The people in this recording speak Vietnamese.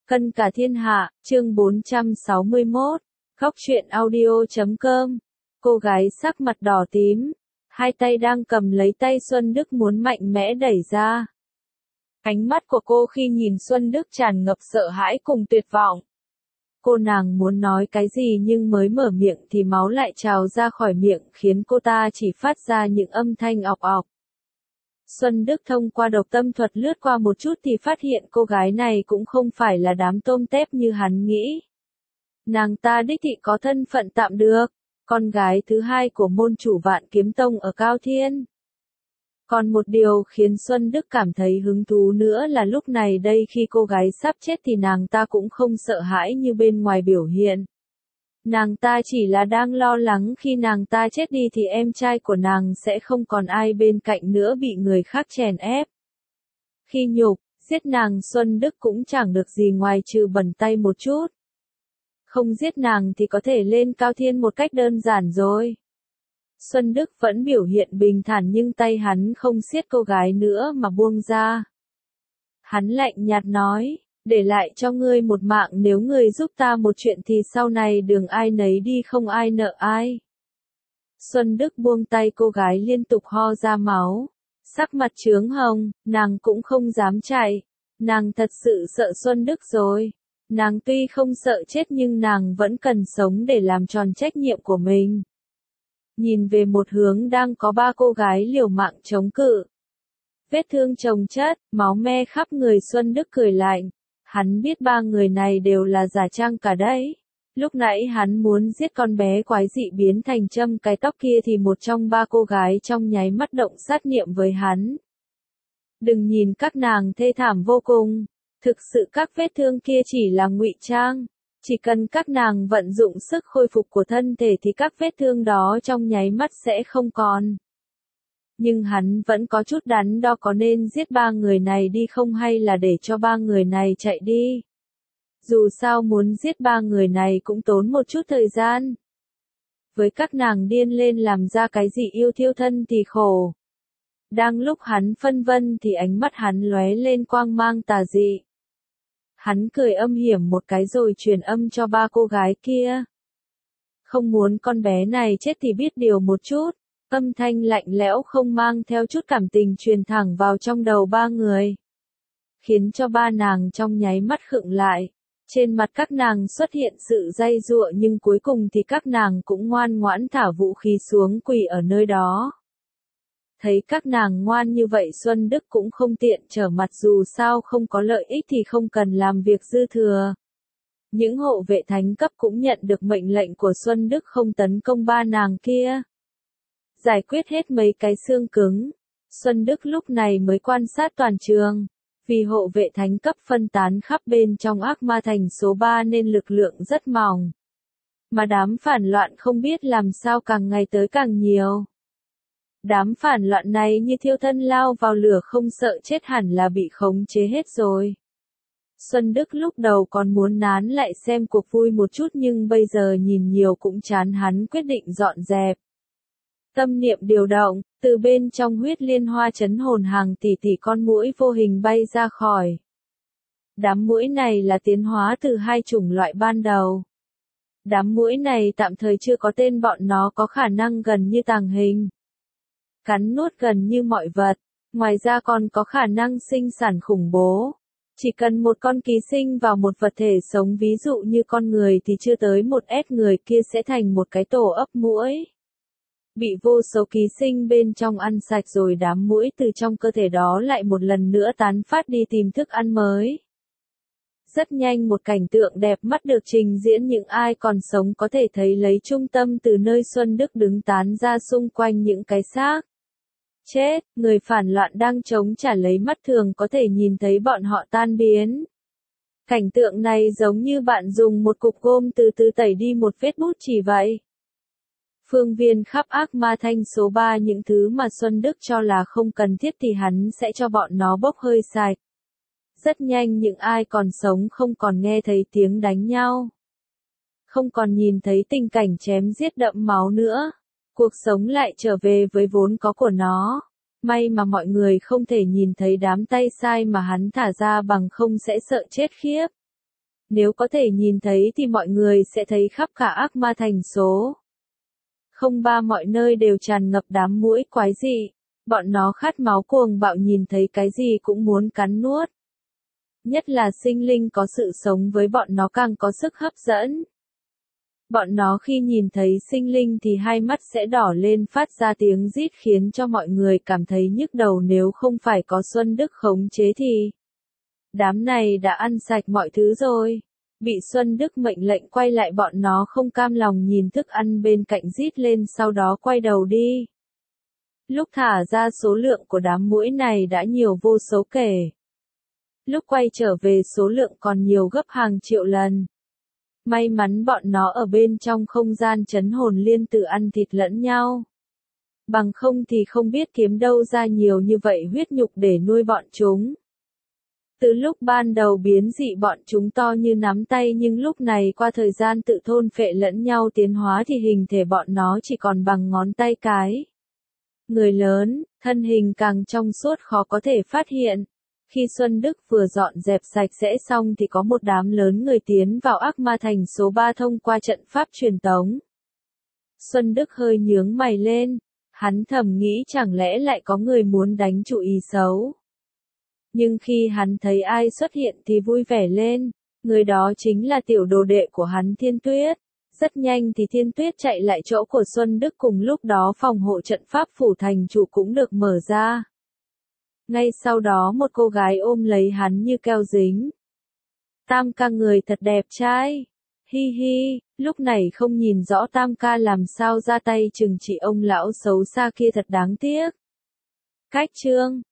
Cân cả thiên hạ, chương 461, khóc chuyện audio.com. Cô gái sắc mặt đỏ tím, hai tay đang cầm lấy tay Xuân Đức muốn mạnh mẽ đẩy ra. Ánh mắt của cô khi nhìn Xuân Đức tràn ngập sợ hãi cùng tuyệt vọng. Cô nàng muốn nói cái gì nhưng mới mở miệng thì máu lại trào ra khỏi miệng khiến cô ta chỉ phát ra những âm thanh ọc ọc. Xuân Đức thông qua độc tâm thuật lướt qua một chút thì phát hiện cô gái này cũng không phải là đám tôm tép như hắn nghĩ. Nàng ta đích thị có thân phận tạm được, con gái thứ hai của môn chủ Vạn Kiếm Tông ở Cao Thiên. Còn một điều khiến Xuân Đức cảm thấy hứng thú nữa là lúc này đây khi cô gái sắp chết thì nàng ta cũng không sợ hãi như bên ngoài biểu hiện. Nàng ta chỉ là đang lo lắng khi nàng ta chết đi thì em trai của nàng sẽ không còn ai bên cạnh nữa bị người khác chèn ép. Khi nhục, giết nàng Xuân Đức cũng chẳng được gì ngoài trừ bẩn tay một chút. Không giết nàng thì có thể lên Cao Thiên một cách đơn giản rồi. Xuân Đức vẫn biểu hiện bình thản nhưng tay hắn không siết cô gái nữa mà buông ra. Hắn lạnh nhạt nói, để lại cho ngươi một mạng, nếu ngươi giúp ta một chuyện thì sau này đường ai nấy đi, không ai nợ ai. Xuân Đức buông tay cô gái liên tục ho ra máu. Sắc mặt chướng hồng, nàng cũng không dám chạy. Nàng thật sự sợ Xuân Đức rồi. Nàng tuy không sợ chết nhưng nàng vẫn cần sống để làm tròn trách nhiệm của mình. Nhìn về một hướng đang có ba cô gái liều mạng chống cự. Vết thương chồng chất, máu me khắp người, Xuân Đức cười lạnh. Hắn biết ba người này đều là giả trang cả đấy. Lúc nãy hắn muốn giết con bé quái dị biến thành châm cái tóc kia thì một trong ba cô gái trong nháy mắt động sát niệm với hắn. Đừng nhìn các nàng thê thảm vô cùng. Thực sự các vết thương kia chỉ là ngụy trang. Chỉ cần các nàng vận dụng sức khôi phục của thân thể thì các vết thương đó trong nháy mắt sẽ không còn. Nhưng hắn vẫn có chút đắn đo có nên giết ba người này đi không hay là để cho ba người này chạy đi. Dù sao muốn giết ba người này cũng tốn một chút thời gian. Với các nàng điên lên làm ra cái gì yêu thiêu thân thì khổ. Đang lúc hắn phân vân thì ánh mắt hắn lóe lên quang mang tà dị. Hắn cười âm hiểm một cái rồi truyền âm cho ba cô gái kia. Không muốn con bé này chết thì biết điều một chút. Âm thanh lạnh lẽo không mang theo chút cảm tình truyền thẳng vào trong đầu ba người. Khiến cho ba nàng trong nháy mắt khựng lại. Trên mặt các nàng xuất hiện sự dây dụa nhưng cuối cùng thì các nàng cũng ngoan ngoãn thả vũ khí xuống quỳ ở nơi đó. Thấy các nàng ngoan như vậy Xuân Đức cũng không tiện trở mặt, dù sao không có lợi ích thì không cần làm việc dư thừa. Những hộ vệ thánh cấp cũng nhận được mệnh lệnh của Xuân Đức không tấn công ba nàng kia. Giải quyết hết mấy cái xương cứng, Xuân Đức lúc này mới quan sát toàn trường. Vì hộ vệ thánh cấp phân tán khắp bên trong Ác Ma Thành số 3 nên lực lượng rất mỏng. Mà đám phản loạn không biết làm sao càng ngày tới càng nhiều. Đám phản loạn này như thiêu thân lao vào lửa không sợ chết, hẳn là bị khống chế hết rồi. Xuân Đức lúc đầu còn muốn nán lại xem cuộc vui một chút nhưng bây giờ nhìn nhiều cũng chán, hắn quyết định dọn dẹp. Tâm niệm điều động, từ bên trong huyết liên hoa chấn hồn hàng tỷ tỷ con muỗi vô hình bay ra khỏi. Đám muỗi này là tiến hóa từ hai chủng loại ban đầu. Đám muỗi này tạm thời chưa có tên, bọn nó có khả năng gần như tàng hình. Cắn nuốt gần như mọi vật, ngoài ra còn có khả năng sinh sản khủng bố. Chỉ cần một con ký sinh vào một vật thể sống ví dụ như con người thì chưa tới một S người kia sẽ thành một cái tổ ấp muỗi. Bị vô số ký sinh bên trong ăn sạch rồi đám muỗi từ trong cơ thể đó lại một lần nữa tán phát đi tìm thức ăn mới. Rất nhanh một cảnh tượng đẹp mắt được trình diễn, những ai còn sống có thể thấy lấy trung tâm từ nơi Xuân Đức đứng tán ra xung quanh những cái xác chết, người phản loạn đang chống trả lấy mắt thường có thể nhìn thấy bọn họ tan biến. Cảnh tượng này giống như bạn dùng một cục gôm từ từ tẩy đi một vết bút chì vậy. Phương viên khắp Ác Ma Thành số 3, những thứ mà Xuân Đức cho là không cần thiết thì hắn sẽ cho bọn nó bốc hơi sạch. Rất nhanh những ai còn sống không còn nghe thấy tiếng đánh nhau. Không còn nhìn thấy tình cảnh chém giết đẫm máu nữa. Cuộc sống lại trở về với vốn có của nó. May mà mọi người không thể nhìn thấy đám tay sai mà hắn thả ra, bằng không sẽ sợ chết khiếp. Nếu có thể nhìn thấy thì mọi người sẽ thấy khắp cả ác ma thành số. Không ba mọi nơi đều tràn ngập đám muỗi quái dị. Bọn nó khát máu cuồng bạo nhìn thấy cái gì cũng muốn cắn nuốt. Nhất là sinh linh có sự sống với bọn nó càng có sức hấp dẫn. Bọn nó khi nhìn thấy sinh linh thì hai mắt sẽ đỏ lên phát ra tiếng rít khiến cho mọi người cảm thấy nhức đầu nếu không phải có Xuân Đức khống chế thì. Đám này đã ăn sạch mọi thứ rồi. Bị Xuân Đức mệnh lệnh quay lại bọn nó không cam lòng nhìn thức ăn bên cạnh rít lên sau đó quay đầu đi. Lúc thả ra số lượng của đám muỗi này đã nhiều vô số kể. Lúc quay trở về số lượng còn nhiều gấp hàng triệu lần. May mắn bọn nó ở bên trong không gian trấn hồn liên tự ăn thịt lẫn nhau. Bằng không thì không biết kiếm đâu ra nhiều như vậy huyết nhục để nuôi bọn chúng. Từ lúc ban đầu biến dị bọn chúng to như nắm tay nhưng lúc này qua thời gian tự thôn phệ lẫn nhau tiến hóa thì hình thể bọn nó chỉ còn bằng ngón tay cái. Người lớn, thân hình càng trong suốt khó có thể phát hiện. Khi Xuân Đức vừa dọn dẹp sạch sẽ xong thì có một đám lớn người tiến vào ác ma thành số 3 thông qua trận pháp truyền tống. Xuân Đức hơi nhướng mày lên, hắn thầm nghĩ chẳng lẽ lại có người muốn đánh chủ ý xấu. Nhưng khi hắn thấy ai xuất hiện thì vui vẻ lên, người đó chính là tiểu đồ đệ của hắn Thiên Tuyết. Rất nhanh thì Thiên Tuyết chạy lại chỗ của Xuân Đức cùng lúc đó phòng hộ trận pháp phủ thành chủ cũng được mở ra. Ngay sau đó một cô gái ôm lấy hắn như keo dính. Tam ca người thật đẹp trai. Hi hi, lúc này không nhìn rõ Tam ca làm sao ra tay trừng trị ông lão xấu xa kia thật đáng tiếc. Cách chương